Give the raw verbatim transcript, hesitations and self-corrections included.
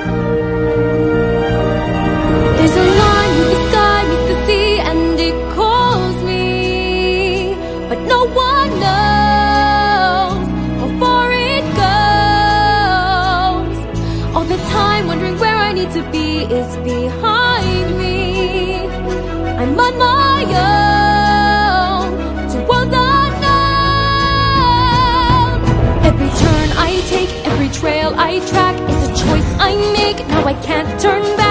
There's a line where the sky meets the sea and it calls me, but no one knows how far it goes. All the time wondering where I need to be is behind me. I'm on my own to worlds unknown. Every turn I take, every trail I track is a choice I make. Now I can't turn back.